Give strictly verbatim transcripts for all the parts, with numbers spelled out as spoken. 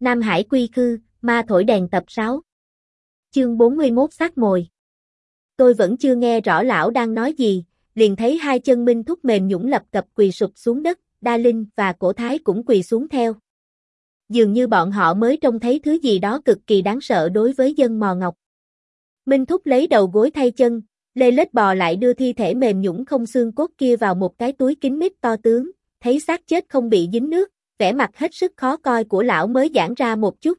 Nam Hải quy khư, ma thổi đèn tập sáu. Chương bốn mươi mốt xác mồi. Tôi vẫn chưa nghe rõ lão đang nói gì, liền thấy hai chân Minh Thúc mềm nhũn lập cập quỳ sụp xuống đất, Đa Linh và Cổ Thái cũng quỳ xuống theo. Dường như bọn họ mới trông thấy thứ gì đó cực kỳ đáng sợ đối với dân Mò Ngọc. Minh Thúc lấy đầu gối thay chân, lê lết bò lại đưa thi thể mềm nhũn không xương cốt kia vào một cái túi kín mít to tướng, thấy xác chết không bị dính nước, vẻ mặt hết sức khó coi của lão mới giãn ra một chút.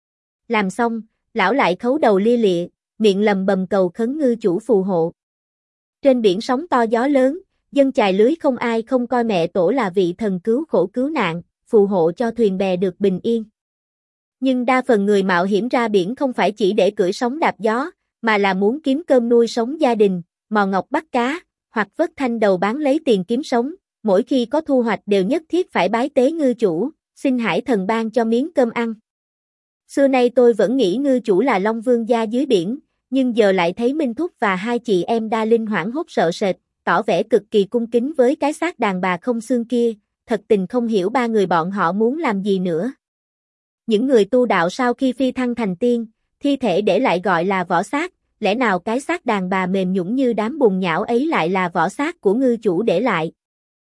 Làm xong, lão lại khấu đầu lia lịa, miệng lầm bầm cầu khấn ngư chủ phù hộ. Trên biển sóng to gió lớn, dân chài lưới không ai không coi mẹ tổ là vị thần cứu khổ cứu nạn, phù hộ cho thuyền bè được bình yên. Nhưng đa phần người mạo hiểm ra biển không phải chỉ để cưỡi sóng đạp gió, mà là muốn kiếm cơm nuôi sống gia đình, mò ngọc bắt cá, hoặc vớt thanh đầu bán lấy tiền kiếm sống. Mỗi khi có thu hoạch đều nhất thiết phải bái tế ngư chủ, xin hải thần ban cho miếng cơm ăn. Xưa nay tôi vẫn nghĩ ngư chủ là Long Vương gia dưới biển, nhưng giờ lại thấy Minh Thúc và hai chị em Đa Linh hoảng hốt sợ sệt, tỏ vẻ cực kỳ cung kính với cái xác đàn bà không xương kia, thật tình không hiểu ba người bọn họ muốn làm gì nữa. Những người tu đạo sau khi phi thăng thành tiên, thi thể để lại gọi là vỏ xác, lẽ nào cái xác đàn bà mềm nhũn như đám bùn nhão ấy lại là vỏ xác của ngư chủ để lại?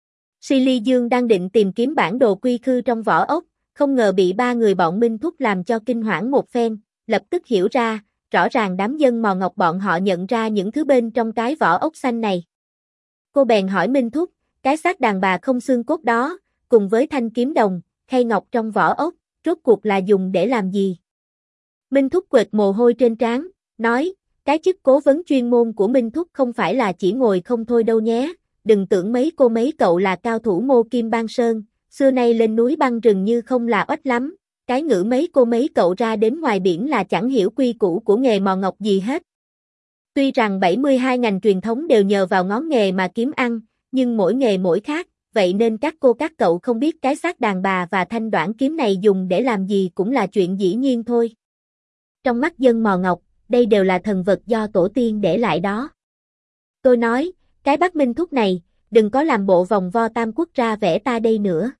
Silly Dương đang định tìm kiếm bản đồ quy khư trong vỏ ốc, không ngờ bị ba người bọn Minh Thúc làm cho kinh hoảng một phen, lập tức hiểu ra, rõ ràng đám dân Mò Ngọc bọn họ nhận ra những thứ bên trong cái vỏ ốc xanh này. Cô bèn hỏi Minh Thúc, cái xác đàn bà không xương cốt đó, cùng với thanh kiếm đồng, khay ngọc trong vỏ ốc, rốt cuộc là dùng để làm gì? Minh Thúc quệt mồ hôi trên trán, nói, cái chức cố vấn chuyên môn của Minh Thúc không phải là chỉ ngồi không thôi đâu nhé. Đừng tưởng mấy cô mấy cậu là cao thủ mô kim bang sơn, xưa nay lên núi băng rừng như không là oách lắm, cái ngữ mấy cô mấy cậu ra đến ngoài biển là chẳng hiểu quy củ của nghề mò ngọc gì hết. Tuy rằng bảy mươi hai ngành truyền thống đều nhờ vào ngón nghề mà kiếm ăn, nhưng mỗi nghề mỗi khác, vậy nên các cô các cậu không biết cái xác đàn bà và thanh đoản kiếm này dùng để làm gì cũng là chuyện dĩ nhiên thôi. Trong mắt dân Mò Ngọc, đây đều là thần vật do tổ tiên để lại đó. Tôi nói, cái bác Minh Thúc này, đừng có làm bộ vòng vo tam quốc ra vẽ ta đây nữa.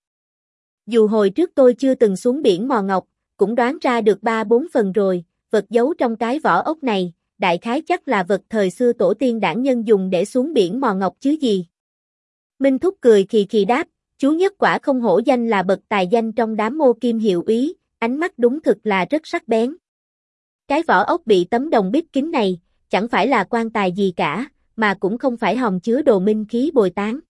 Dù hồi trước tôi chưa từng xuống biển Mò Ngọc, cũng đoán ra được ba bốn phần rồi, vật giấu trong cái vỏ ốc này, đại khái chắc là vật thời xưa tổ tiên đảng nhân dùng để xuống biển Mò Ngọc chứ gì. Minh Thúc cười khì khì đáp, chú nhất quả không hổ danh là bậc tài danh trong đám mô kim hiệu úy, ánh mắt đúng thực là rất sắc bén. Cái vỏ ốc bị tấm đồng bít kín này, chẳng phải là quan tài gì cả, mà cũng không phải hòm chứa đồ minh khí bồi tán.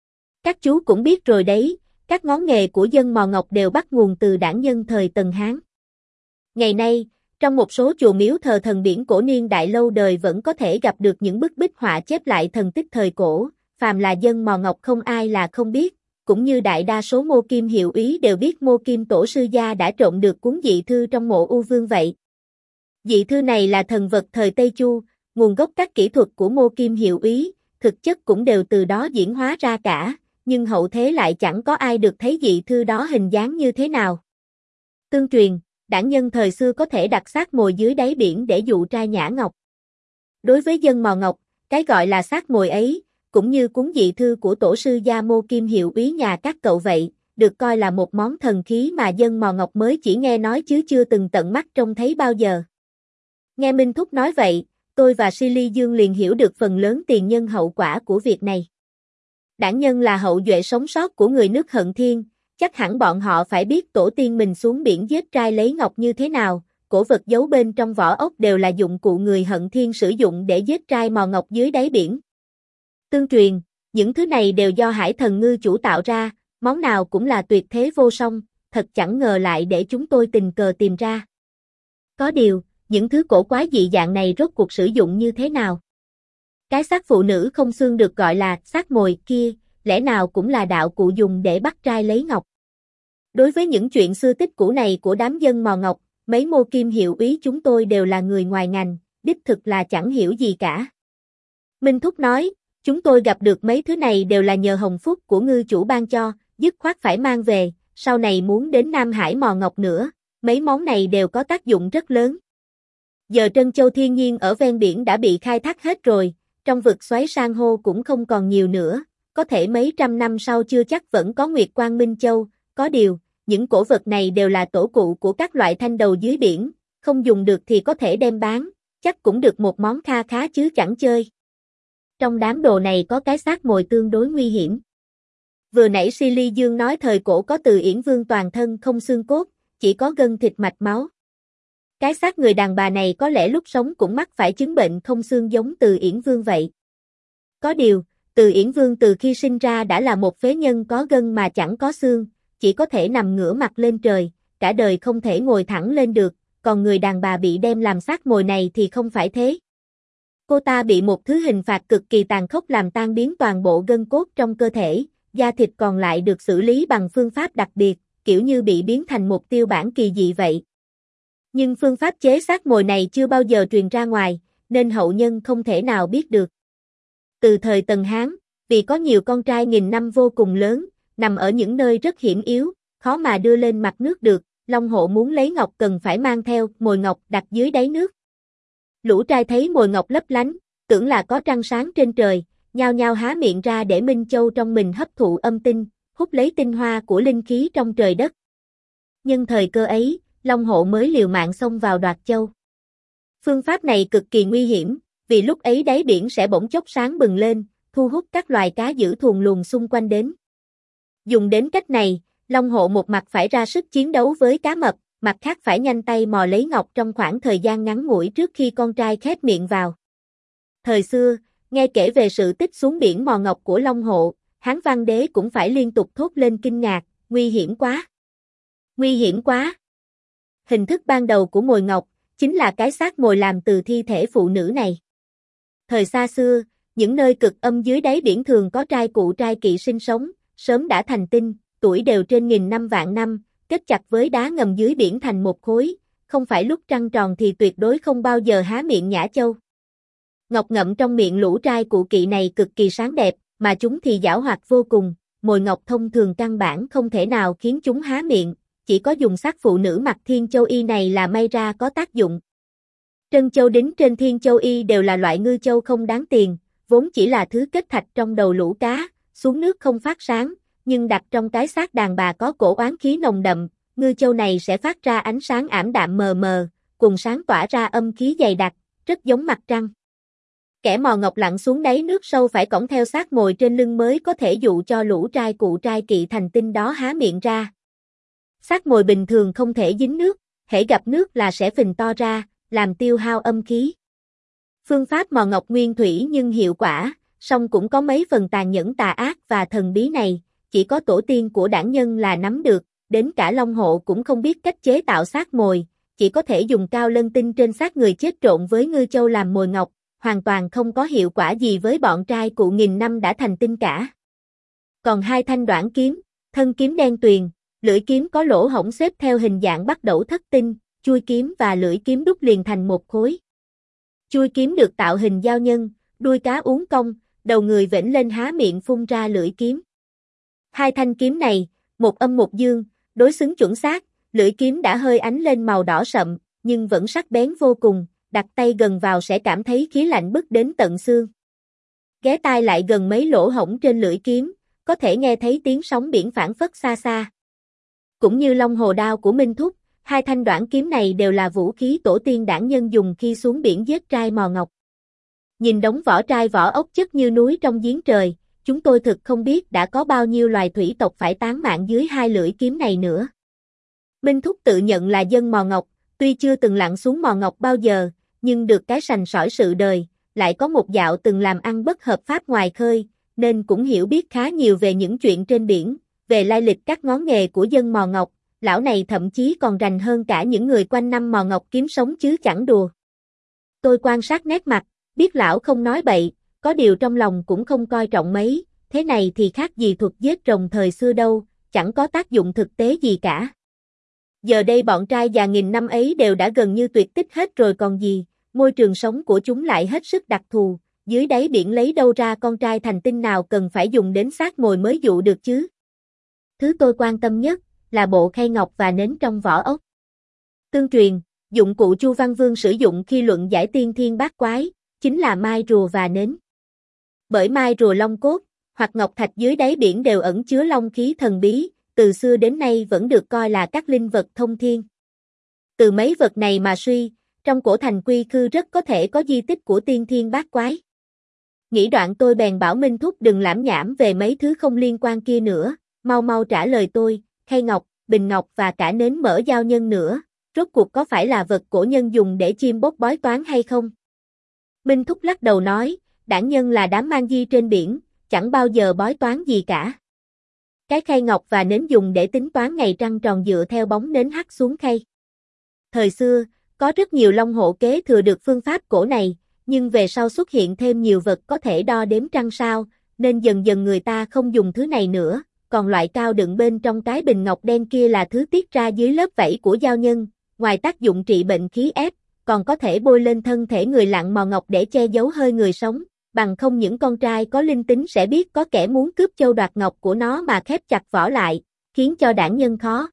Các chú cũng biết rồi đấy, các ngón nghề của dân Mò Ngọc đều bắt nguồn từ đảng nhân thời Tần Hán. Ngày nay, trong một số chùa miếu thờ thần biển cổ niên đại lâu đời vẫn có thể gặp được những bức bích họa chép lại thần tích thời cổ, phàm là dân Mò Ngọc không ai là không biết, cũng như đại đa số mô kim hiệu úy đều biết mô kim tổ sư gia đã trộm được cuốn dị thư trong mộ U Vương vậy. Dị thư này là thần vật thời Tây Chu, nguồn gốc các kỹ thuật của mô kim hiệu úy, thực chất cũng đều từ đó diễn hóa ra cả, nhưng hậu thế lại chẳng có ai được thấy dị thư đó hình dáng như thế nào. Tương truyền, đảng nhân thời xưa có thể đặt xác mồi dưới đáy biển để dụ trai nhã ngọc. Đối với dân Mò Ngọc, cái gọi là xác mồi ấy, cũng như cuốn dị thư của tổ sư gia mô kim hiệu úy nhà các cậu vậy, được coi là một món thần khí mà dân Mò Ngọc mới chỉ nghe nói chứ chưa từng tận mắt trông thấy bao giờ. Nghe Minh Thúc nói vậy, tôi và Silly Dương liền hiểu được phần lớn tiền nhân hậu quả của việc này. Đảng nhân là hậu duệ sống sót của người nước Hận Thiên, chắc hẳn bọn họ phải biết tổ tiên mình xuống biển giết trai lấy ngọc như thế nào, cổ vật giấu bên trong vỏ ốc đều là dụng cụ người Hận Thiên sử dụng để giết trai mò ngọc dưới đáy biển. Tương truyền, những thứ này đều do hải thần ngư chủ tạo ra, món nào cũng là tuyệt thế vô song, thật chẳng ngờ lại để chúng tôi tình cờ tìm ra. Có điều, những thứ cổ quái dị dạng này rốt cuộc sử dụng như thế nào? Cái xác phụ nữ không xương được gọi là xác mồi kia, lẽ nào cũng là đạo cụ dùng để bắt trai lấy ngọc? Đối với những chuyện xưa tích cũ này của đám dân mò ngọc, mấy mô kim hiệu úy chúng tôi đều là người ngoài ngành, đích thực là chẳng hiểu gì cả. Minh Thúc nói, chúng tôi gặp được mấy thứ này đều là nhờ hồng phúc của ngư chủ ban cho, dứt khoát phải mang về, sau này muốn đến Nam Hải mò ngọc nữa, mấy món này đều có tác dụng rất lớn. Giờ trân châu thiên nhiên ở ven biển đã bị khai thác hết rồi, trong vực xoáy san hô cũng không còn nhiều nữa, có thể mấy trăm năm sau chưa chắc vẫn có Nguyệt Quang Minh Châu, có điều, những cổ vật này đều là tổ cụ của các loại thanh đầu dưới biển, không dùng được thì có thể đem bán, chắc cũng được một món kha khá chứ chẳng chơi. Trong đám đồ này có cái xác mồi tương đối nguy hiểm. Vừa nãy Silly Dương nói thời cổ có Từ Yển Vương toàn thân không xương cốt, chỉ có gân thịt mạch máu. Cái xác người đàn bà này có lẽ lúc sống cũng mắc phải chứng bệnh không xương giống Từ Yển Vương vậy. Có điều, Từ Yển Vương từ khi sinh ra đã là một phế nhân có gân mà chẳng có xương, chỉ có thể nằm ngửa mặt lên trời, cả đời không thể ngồi thẳng lên được, còn người đàn bà bị đem làm xác mồi này thì không phải thế. Cô ta bị một thứ hình phạt cực kỳ tàn khốc làm tan biến toàn bộ gân cốt trong cơ thể, da thịt còn lại được xử lý bằng phương pháp đặc biệt, kiểu như bị biến thành một tiêu bản kỳ dị vậy. Nhưng phương pháp chế xác mồi này chưa bao giờ truyền ra ngoài, nên hậu nhân không thể nào biết được. Từ thời Tần Hán, vì có nhiều con trai nghìn năm vô cùng lớn, nằm ở những nơi rất hiểm yếu, khó mà đưa lên mặt nước được, Long Hộ muốn lấy ngọc cần phải mang theo mồi ngọc đặt dưới đáy nước. Lũ trai thấy mồi ngọc lấp lánh, tưởng là có trăng sáng trên trời, nhao nhao há miệng ra để Minh Châu trong mình hấp thụ âm tinh, hút lấy tinh hoa của linh khí trong trời đất. Nhân thời cơ ấy, Long Hộ mới liều mạng xông vào đoạt châu. Phương pháp này cực kỳ nguy hiểm, vì lúc ấy đáy biển sẽ bỗng chốc sáng bừng lên, thu hút các loài cá dữ thuồn luồn xung quanh đến. Dùng đến cách này, Long Hộ một mặt phải ra sức chiến đấu với cá mập, mặt khác phải nhanh tay mò lấy ngọc trong khoảng thời gian ngắn ngủi trước khi con trai khép miệng vào. Thời xưa, nghe kể về sự tích xuống biển mò ngọc của Long Hộ, Hán Văn Đế cũng phải liên tục thốt lên kinh ngạc, nguy hiểm quá. Nguy hiểm quá. Hình thức ban đầu của mồi ngọc, chính là cái xác mồi làm từ thi thể phụ nữ này. Thời xa xưa, những nơi cực âm dưới đáy biển thường có trai cụ trai kỵ sinh sống, sớm đã thành tinh, tuổi đều trên nghìn năm vạn năm, kết chặt với đá ngầm dưới biển thành một khối, không phải lúc trăng tròn thì tuyệt đối không bao giờ há miệng nhả châu. Ngọc ngậm trong miệng lũ trai cụ kỵ này cực kỳ sáng đẹp, mà chúng thì giảo hoạt vô cùng, mồi ngọc thông thường căn bản không thể nào khiến chúng há miệng, chỉ có dùng xác phụ nữ mặc thiên châu y này là may ra có tác dụng. Trân châu đính trên thiên châu y đều là loại ngư châu không đáng tiền, vốn chỉ là thứ kết thạch trong đầu lũ cá, xuống nước không phát sáng, nhưng đặt trong cái xác đàn bà có cổ oán khí nồng đậm, ngư châu này sẽ phát ra ánh sáng ảm đạm mờ mờ, cùng sáng tỏa ra âm khí dày đặc, rất giống mặt trăng. Kẻ mò ngọc lặn xuống đáy nước sâu phải cõng theo xác mồi trên lưng mới có thể dụ cho lũ trai cụ trai kỵ thành tinh đó há miệng ra. Xác mồi bình thường không thể dính nước, hễ gặp nước là sẽ phình to ra, làm tiêu hao âm khí. Phương pháp mò ngọc nguyên thủy nhưng hiệu quả, song cũng có mấy phần tàn nhẫn tà ác và thần bí này, chỉ có tổ tiên của đảng nhân là nắm được, đến cả Long Hộ cũng không biết cách chế tạo xác mồi, chỉ có thể dùng cao lân tinh trên xác người chết trộn với ngư châu làm mồi ngọc, hoàn toàn không có hiệu quả gì với bọn trai cụ nghìn năm đã thành tinh cả. Còn hai thanh đoản kiếm, thân kiếm đen tuyền, lưỡi kiếm có lỗ hổng xếp theo hình dạng bắt đẩu thất tinh, chuôi kiếm và lưỡi kiếm đúc liền thành một khối. Chuôi kiếm được tạo hình giao nhân, đuôi cá uốn cong, đầu người vểnh lên há miệng phun ra lưỡi kiếm. Hai thanh kiếm này, một âm một dương, đối xứng chuẩn xác, lưỡi kiếm đã hơi ánh lên màu đỏ sậm, nhưng vẫn sắc bén vô cùng, đặt tay gần vào sẽ cảm thấy khí lạnh bức đến tận xương. Ghé tai lại gần mấy lỗ hổng trên lưỡi kiếm, có thể nghe thấy tiếng sóng biển phảng phất xa xa. Cũng như Long Hồ đao của Minh Thúc, hai thanh đoản kiếm này đều là vũ khí tổ tiên đảng nhân dùng khi xuống biển giết trai mò ngọc. Nhìn đống vỏ trai vỏ ốc chất như núi trong giếng trời, chúng tôi thực không biết đã có bao nhiêu loài thủy tộc phải tán mạng dưới hai lưỡi kiếm này nữa. Minh Thúc tự nhận là dân mò ngọc, tuy chưa từng lặn xuống mò ngọc bao giờ, nhưng được cái sành sỏi sự đời, lại có một dạo từng làm ăn bất hợp pháp ngoài khơi, nên cũng hiểu biết khá nhiều về những chuyện trên biển, về lai lịch các ngón nghề của dân mò ngọc, lão này thậm chí còn rành hơn cả những người quanh năm mò ngọc kiếm sống chứ chẳng đùa. Tôi quan sát nét mặt, biết lão không nói bậy, có điều trong lòng cũng không coi trọng mấy, thế này thì khác gì thuật giết rồng thời xưa đâu, chẳng có tác dụng thực tế gì cả. Giờ đây bọn trai già nghìn năm ấy đều đã gần như tuyệt tích hết rồi còn gì, môi trường sống của chúng lại hết sức đặc thù, dưới đáy biển lấy đâu ra con trai thành tinh nào cần phải dùng đến xác mồi mới dụ được chứ. Thứ tôi quan tâm nhất là bộ khay ngọc và nến trong vỏ ốc. Tương truyền, dụng cụ Chu Văn Vương sử dụng khi luận giải tiên thiên bát quái, chính là mai rùa và nến. Bởi mai rùa long cốt, hoặc ngọc thạch dưới đáy biển đều ẩn chứa long khí thần bí, từ xưa đến nay vẫn được coi là các linh vật thông thiên. Từ mấy vật này mà suy, trong cổ thành Quy Khư rất có thể có di tích của tiên thiên bát quái. Nghĩ đoạn tôi bèn bảo Minh Thúc đừng lảm nhảm về mấy thứ không liên quan kia nữa, mau mau trả lời tôi, khay ngọc, bình ngọc và cả nến mỡ giao nhân nữa, rốt cuộc có phải là vật cổ nhân dùng để chiêm bóp bói toán hay không? Minh Thúc lắc đầu nói, đảng nhân là đám mang di trên biển, chẳng bao giờ bói toán gì cả. Cái khay ngọc và nến dùng để tính toán ngày trăng tròn dựa theo bóng nến hắt xuống khay. Thời xưa, có rất nhiều long hộ kế thừa được phương pháp cổ này, nhưng về sau xuất hiện thêm nhiều vật có thể đo đếm trăng sao, nên dần dần người ta không dùng thứ này nữa, còn loại cao đựng bên trong cái bình ngọc đen kia là thứ tiết ra dưới lớp vảy của giao nhân, ngoài tác dụng trị bệnh khí ép, còn có thể bôi lên thân thể người lặn mò ngọc để che giấu hơi người sống, bằng không những con trai có linh tính sẽ biết có kẻ muốn cướp châu đoạt ngọc của nó mà khép chặt vỏ lại, khiến cho đảng nhân khó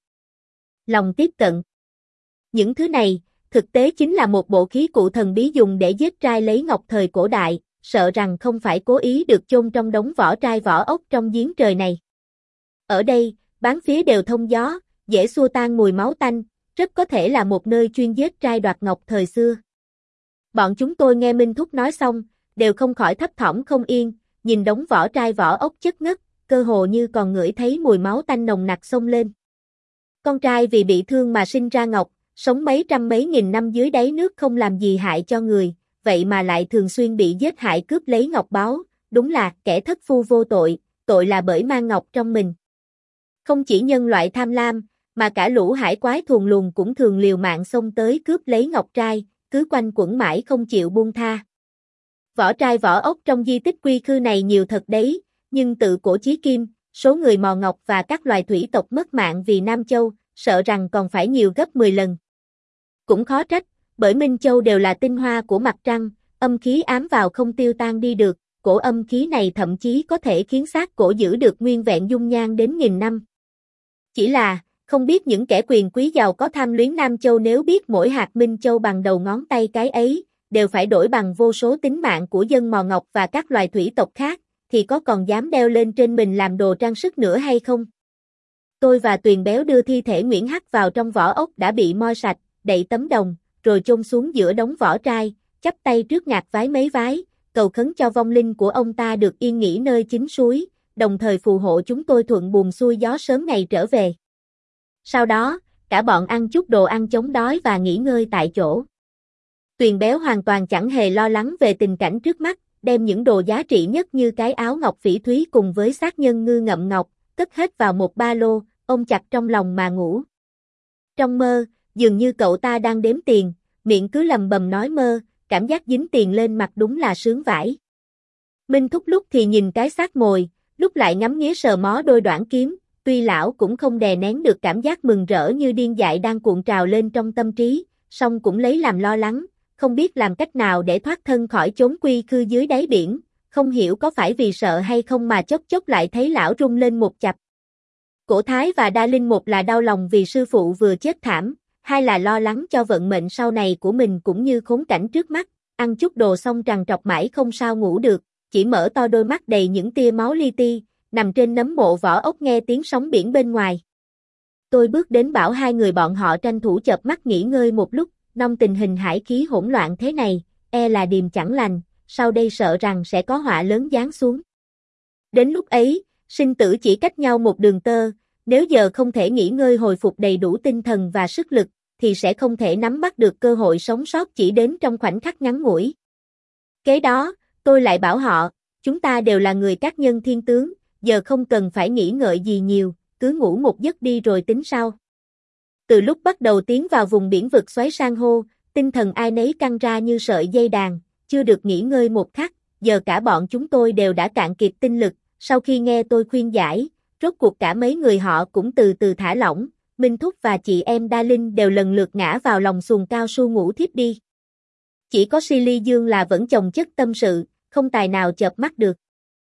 lòng tiếp cận. Những thứ này, thực tế chính là một bộ khí cụ thần bí dùng để giết trai lấy ngọc thời cổ đại, sợ rằng không phải cố ý được chôn trong đống vỏ trai vỏ ốc trong giếng trời này. Ở đây, bán phía đều thông gió, dễ xua tan mùi máu tanh, rất có thể là một nơi chuyên giết trai đoạt ngọc thời xưa. Bọn chúng tôi nghe Minh Thúc nói xong, đều không khỏi thấp thỏm không yên, nhìn đống vỏ trai vỏ ốc chất ngất, cơ hồ như còn ngửi thấy mùi máu tanh nồng nặc xông lên. Con trai vì bị thương mà sinh ra ngọc, sống mấy trăm mấy nghìn năm dưới đáy nước không làm gì hại cho người, vậy mà lại thường xuyên bị giết hại cướp lấy ngọc báu, đúng là kẻ thất phu vô tội, tội là bởi mang ngọc trong mình. Không chỉ nhân loại tham lam, mà cả lũ hải quái thuần luồng cũng thường liều mạng xông tới cướp lấy ngọc trai, cứ quanh quẩn mãi không chịu buông tha. Vỏ trai vỏ ốc trong di tích Quy Khư này nhiều thật đấy, nhưng tự cổ chí kim, số người mò ngọc và các loài thủy tộc mất mạng vì Nam Châu, sợ rằng còn phải nhiều gấp mười lần. Cũng khó trách, bởi Minh Châu đều là tinh hoa của mặt trăng, âm khí ám vào không tiêu tan đi được, cổ âm khí này thậm chí có thể khiến xác cổ giữ được nguyên vẹn dung nhan đến nghìn năm. Chỉ là, không biết những kẻ quyền quý giàu có tham luyến Nam Châu nếu biết mỗi hạt Minh Châu bằng đầu ngón tay cái ấy, đều phải đổi bằng vô số tính mạng của dân mò ngọc và các loài thủy tộc khác, thì có còn dám đeo lên trên mình làm đồ trang sức nữa hay không? Tôi và Tuyền Béo đưa thi thể Nguyễn Hắc vào trong vỏ ốc đã bị moi sạch, đậy tấm đồng, rồi chôn xuống giữa đống vỏ trai, chắp tay trước ngạc vái mấy vái, cầu khấn cho vong linh của ông ta được yên nghỉ nơi chính suối, đồng thời phù hộ chúng tôi thuận buồm xuôi gió sớm ngày trở về. Sau đó, cả bọn ăn chút đồ ăn chống đói và nghỉ ngơi tại chỗ. Tuyền Béo hoàn toàn chẳng hề lo lắng về tình cảnh trước mắt, đem những đồ giá trị nhất như cái áo ngọc phỉ thúy cùng với xác nhân ngư ngậm ngọc, cất hết vào một ba lô, ôm chặt trong lòng mà ngủ. Trong mơ, dường như cậu ta đang đếm tiền, miệng cứ lầm bầm nói mơ, cảm giác dính tiền lên mặt đúng là sướng vãi. Minh Thúc lúc thì nhìn cái xác mồi, lúc lại ngắm nghía sờ mó đôi đoản kiếm, tuy lão cũng không đè nén được cảm giác mừng rỡ như điên dại đang cuộn trào lên trong tâm trí, song cũng lấy làm lo lắng, không biết làm cách nào để thoát thân khỏi chốn Quy Khư dưới đáy biển, không hiểu có phải vì sợ hay không mà chốc chốc lại thấy lão rung lên một chập. Cổ Thái và Đa Linh một là đau lòng vì sư phụ vừa chết thảm, hai là lo lắng cho vận mệnh sau này của mình cũng như khốn cảnh trước mắt, ăn chút đồ xong trằn trọc mãi không sao ngủ được, chỉ mở to đôi mắt đầy những tia máu li ti, nằm trên nấm mộ vỏ ốc nghe tiếng sóng biển bên ngoài. Tôi bước đến bảo hai người bọn họ tranh thủ chợp mắt nghỉ ngơi một lúc, nong tình hình hải khí hỗn loạn thế này, e là điềm chẳng lành, sau đây sợ rằng sẽ có họa lớn giáng xuống. Đến lúc ấy, sinh tử chỉ cách nhau một đường tơ, nếu giờ không thể nghỉ ngơi hồi phục đầy đủ tinh thần và sức lực, thì sẽ không thể nắm bắt được cơ hội sống sót chỉ đến trong khoảnh khắc ngắn ngủi. Kế đó, tôi lại bảo họ, chúng ta đều là người các nhân thiên tướng, giờ không cần phải nghĩ ngợi gì nhiều, cứ ngủ một giấc đi rồi tính sau. Từ lúc bắt đầu tiến vào vùng biển vực xoáy san hô, tinh thần ai nấy căng ra như sợi dây đàn, chưa được nghỉ ngơi một khắc, giờ cả bọn chúng tôi đều đã cạn kiệt tinh lực, sau khi nghe tôi khuyên giải, rốt cuộc cả mấy người họ cũng từ từ thả lỏng, Minh Thúc và chị em Đa Linh đều lần lượt ngã vào lòng xuồng cao su ngủ thiếp đi. Chỉ có Silly Dương là vẫn chồng chất tâm sự, không tài nào chợp mắt được.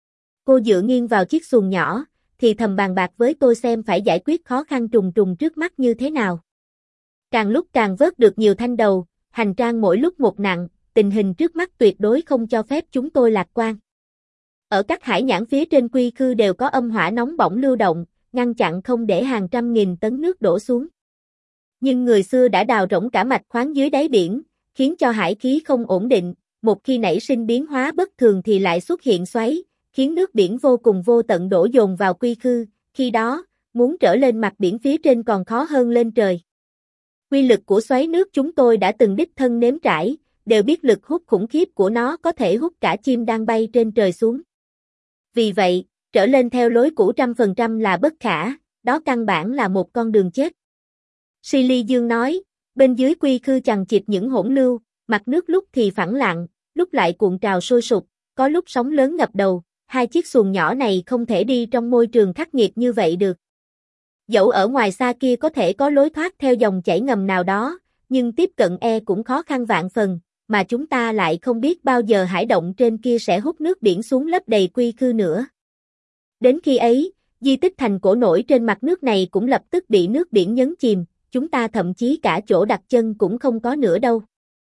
Cô dựa nghiêng vào chiếc xuồng nhỏ, thì thầm bàn bạc với tôi xem phải giải quyết khó khăn trùng trùng trước mắt như thế nào. Càng lúc càng vớt được nhiều thanh đầu, hành trang mỗi lúc một nặng, tình hình trước mắt tuyệt đối không cho phép chúng tôi lạc quan. Ở các hải nhãn phía trên Quy Khư đều có âm hỏa nóng bỏng lưu động, ngăn chặn không để hàng trăm nghìn tấn nước đổ xuống. Nhưng người xưa đã đào rỗng cả mạch khoáng dưới đáy biển, khiến cho hải khí không ổn định, một khi nảy sinh biến hóa bất thường thì lại xuất hiện xoáy, khiến nước biển vô cùng vô tận đổ dồn vào quy khư, khi đó, muốn trở lên mặt biển phía trên còn khó hơn lên trời. Quy lực của xoáy nước chúng tôi đã từng đích thân nếm trải, đều biết lực hút khủng khiếp của nó có thể hút cả chim đang bay trên trời xuống. Vì vậy, trở lên theo lối cũ trăm phần trăm là bất khả, đó căn bản là một con đường chết. Silly Dương nói, bên dưới quy khư chằng chịt những hỗn lưu, mặt nước lúc thì phẳng lặng, lúc lại cuộn trào sôi sục, có lúc sóng lớn ngập đầu, hai chiếc xuồng nhỏ này không thể đi trong môi trường khắc nghiệt như vậy được. Dẫu ở ngoài xa kia có thể có lối thoát theo dòng chảy ngầm nào đó, nhưng tiếp cận e cũng khó khăn vạn phần, mà chúng ta lại không biết bao giờ hải động trên kia sẽ hút nước biển xuống lấp đầy quy khư nữa. Đến khi ấy, di tích thành cổ nổi trên mặt nước này cũng lập tức bị nước biển nhấn chìm, chúng ta thậm chí cả chỗ đặt chân cũng không có nữa đâu.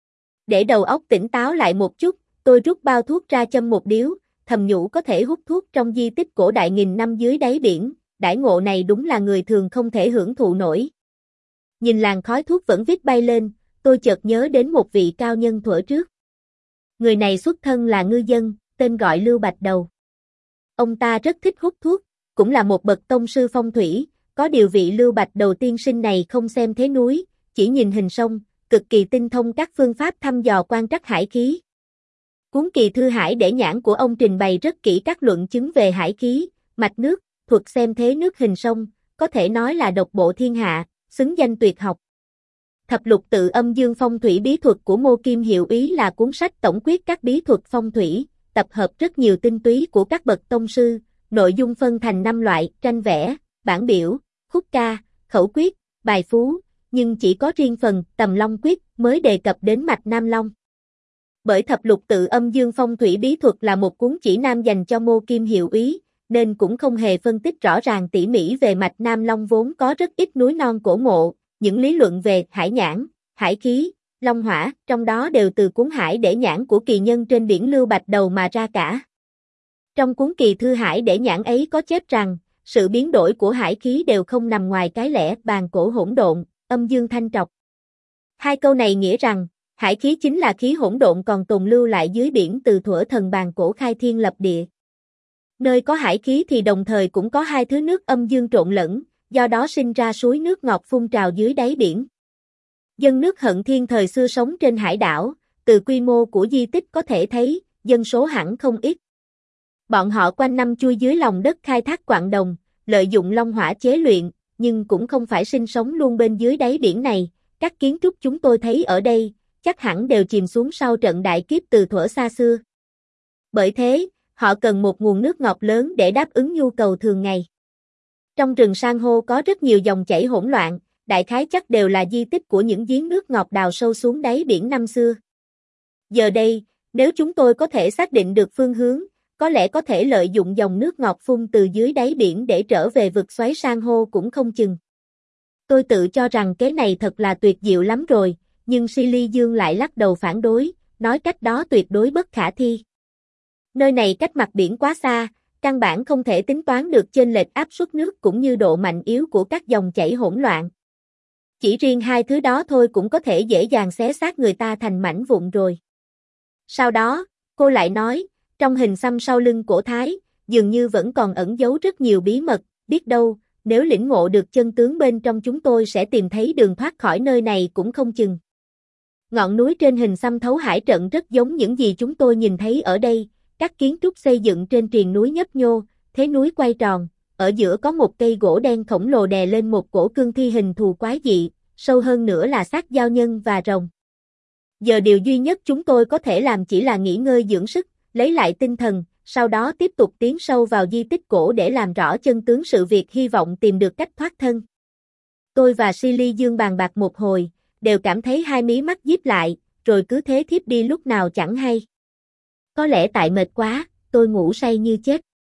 Để đầu óc tỉnh táo lại một chút, tôi rút bao thuốc ra châm một điếu, thầm nhủ có thể hút thuốc trong di tích cổ đại nghìn năm dưới đáy biển, đãi ngộ này đúng là người thường không thể hưởng thụ nổi. Nhìn làn khói thuốc vẫn vít bay lên, tôi chợt nhớ đến một vị cao nhân thuở trước. Người này xuất thân là ngư dân, tên gọi Lưu Bạch Đầu. Ông ta rất thích hút thuốc, cũng là một bậc tông sư phong thủy, có điều vị Lưu Bạch Đầu tiên sinh này không xem thế núi, chỉ nhìn hình sông, cực kỳ tinh thông các phương pháp thăm dò quan trắc hải khí. Cuốn Kỳ Thư Hải Để Nhãn của ông trình bày rất kỹ các luận chứng về hải khí, mạch nước, thuật xem thế nước hình sông, có thể nói là độc bộ thiên hạ, xứng danh tuyệt học. Thập lục tự âm dương phong thủy bí thuật của Ngô Kim Hiệu Ý là cuốn sách tổng quyết các bí thuật phong thủy, tập hợp rất nhiều tinh túy của các bậc tông sư, nội dung phân thành năm loại: tranh vẽ, bản biểu, khúc ca, khẩu quyết, bài phú, nhưng chỉ có riêng phần Tầm Long Quyết mới đề cập đến mạch Nam Long. Bởi thập lục tự âm dương phong thủy bí thuật là một cuốn chỉ nam dành cho Ngô Kim Hiệu Ý, nên cũng không hề phân tích rõ ràng tỉ mỉ về mạch Nam Long vốn có rất ít núi non cổ mộ, những lý luận về hải nhãn, hải khí, long hỏa, trong đó đều từ cuốn Hải Để Nhãn của kỳ nhân trên biển Lưu Bạch Đầu mà ra cả. Trong cuốn Kỳ Thư Hải Để Nhãn ấy có chép rằng, sự biến đổi của hải khí đều không nằm ngoài cái lẽ bàn cổ hỗn độn, âm dương thanh trọc. Hai câu này nghĩa rằng, hải khí chính là khí hỗn độn còn tồn lưu lại dưới biển từ thuở thần bàn cổ khai thiên lập địa. Nơi có hải khí thì đồng thời cũng có hai thứ nước âm dương trộn lẫn, do đó sinh ra suối nước ngọt phun trào dưới đáy biển. Dân nước Hận Thiên thời xưa sống trên hải đảo, từ quy mô của di tích có thể thấy, dân số hẳn không ít. Bọn họ quanh năm chui dưới lòng đất khai thác quặng đồng, lợi dụng long hỏa chế luyện, nhưng cũng không phải sinh sống luôn bên dưới đáy biển này. Các kiến trúc chúng tôi thấy ở đây, chắc hẳn đều chìm xuống sau trận đại kiếp từ thuở xa xưa. Bởi thế, họ cần một nguồn nước ngọt lớn để đáp ứng nhu cầu thường ngày. Trong rừng san hô có rất nhiều dòng chảy hỗn loạn, đại khái chắc đều là di tích của những giếng nước ngọt đào sâu xuống đáy biển năm xưa. Giờ đây, nếu chúng tôi có thể xác định được phương hướng, có lẽ có thể lợi dụng dòng nước ngọt phun từ dưới đáy biển để trở về vực xoáy san hô cũng không chừng. Tôi tự cho rằng cái này thật là tuyệt diệu lắm rồi, nhưng Silly Dương lại lắc đầu phản đối, nói cách đó tuyệt đối bất khả thi. Nơi này cách mặt biển quá xa, căn bản không thể tính toán được chênh lệch áp suất nước cũng như độ mạnh yếu của các dòng chảy hỗn loạn. Chỉ riêng hai thứ đó thôi cũng có thể dễ dàng xé xác người ta thành mảnh vụn rồi. Sau đó, cô lại nói, trong hình xăm sau lưng cổ Thái, dường như vẫn còn ẩn giấu rất nhiều bí mật, biết đâu, nếu lĩnh ngộ được chân tướng bên trong chúng tôi sẽ tìm thấy đường thoát khỏi nơi này cũng không chừng. Ngọn núi trên hình xăm thấu hải trận rất giống những gì chúng tôi nhìn thấy ở đây, các kiến trúc xây dựng trên triền núi nhấp nhô, thế núi quay tròn, ở giữa có một cây gỗ đen khổng lồ đè lên một cổ cương thi hình thù quái dị, sâu hơn nữa là xác giao nhân và rồng. Giờ điều duy nhất chúng tôi có thể làm chỉ là nghỉ ngơi dưỡng sức, lấy lại tinh thần, sau đó tiếp tục tiến sâu vào di tích cổ để làm rõ chân tướng sự việc, hy vọng tìm được cách thoát thân. Tôi và Silly Dương bàn bạc một hồi, đều cảm thấy hai mí mắt díp lại, rồi cứ thế thiếp đi lúc nào chẳng hay. Có lẽ tại mệt quá, tôi ngủ say như chết.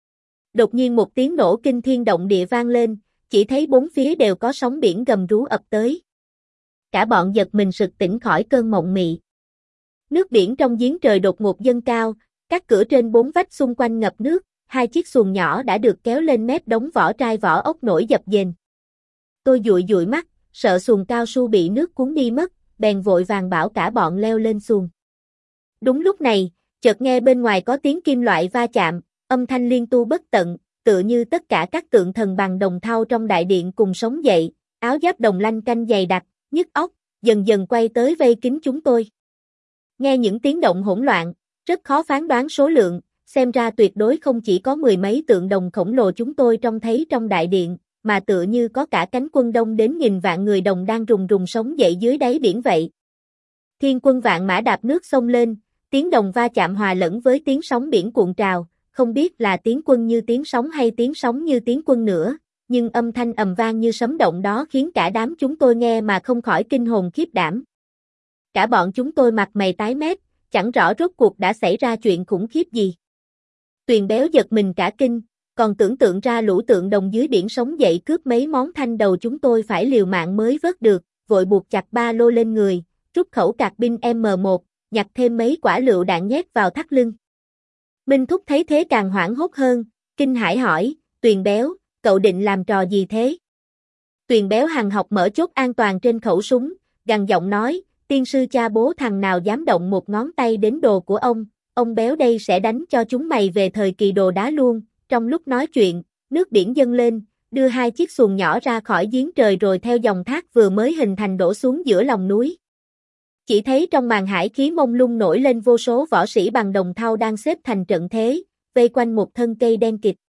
Đột nhiên một tiếng nổ kinh thiên động địa vang lên, chỉ thấy bốn phía đều có sóng biển gầm rú ập tới. Cả bọn giật mình sực tỉnh khỏi cơn mộng mị. Nước biển trong giếng trời đột ngột dâng cao, các cửa trên bốn vách xung quanh ngập nước, hai chiếc xuồng nhỏ đã được kéo lên mép đống vỏ trai vỏ ốc nổi dập dềnh. Tôi dụi dụi mắt, sợ xuồng cao su bị nước cuốn đi mất, bèn vội vàng bảo cả bọn leo lên xuồng. Đúng lúc này, chợt nghe bên ngoài có tiếng kim loại va chạm, âm thanh liên tu bất tận, tựa như tất cả các tượng thần bằng đồng thau trong đại điện cùng sống dậy, áo giáp đồng lanh canh dày đặc, nhức óc, dần dần quay tới vây kín chúng tôi. Nghe những tiếng động hỗn loạn, rất khó phán đoán số lượng, xem ra tuyệt đối không chỉ có mười mấy tượng đồng khổng lồ chúng tôi trông thấy trong đại điện, mà tựa như có cả cánh quân đông đến nghìn vạn người đồng đang rùng rùng sống dậy dưới đáy biển vậy. Thiên quân vạn mã đạp nước sông lên, tiếng đồng va chạm hòa lẫn với tiếng sóng biển cuộn trào, không biết là tiếng quân như tiếng sóng hay tiếng sóng như tiếng quân nữa, nhưng âm thanh ầm vang như sấm động đó khiến cả đám chúng tôi nghe mà không khỏi kinh hồn khiếp đảm. Cả bọn chúng tôi mặt mày tái mét, chẳng rõ rốt cuộc đã xảy ra chuyện khủng khiếp gì. Tuyền béo giật mình cả kinh, còn tưởng tượng ra lũ tượng đồng dưới biển sống dậy cướp mấy món thanh đầu chúng tôi phải liều mạng mới vớt được, vội buộc chặt ba lô lên người, rút khẩu cạc pin M một, nhặt thêm mấy quả lựu đạn nhét vào thắt lưng. Minh Thúc thấy thế càng hoảng hốt hơn, kinh hãi hỏi, Tuyền béo, cậu định làm trò gì thế? Tuyền béo hằng học mở chốt an toàn trên khẩu súng, gằn giọng nói, tiên sư cha bố thằng nào dám động một ngón tay đến đồ của ông, ông béo đây sẽ đánh cho chúng mày về thời kỳ đồ đá luôn. Trong lúc nói chuyện, nước biển dâng lên, đưa hai chiếc xuồng nhỏ ra khỏi giếng trời rồi theo dòng thác vừa mới hình thành đổ xuống giữa lòng núi. Chỉ thấy trong màn hải khí mông lung nổi lên vô số võ sĩ bằng đồng thau đang xếp thành trận thế, vây quanh một thân cây đen kịt.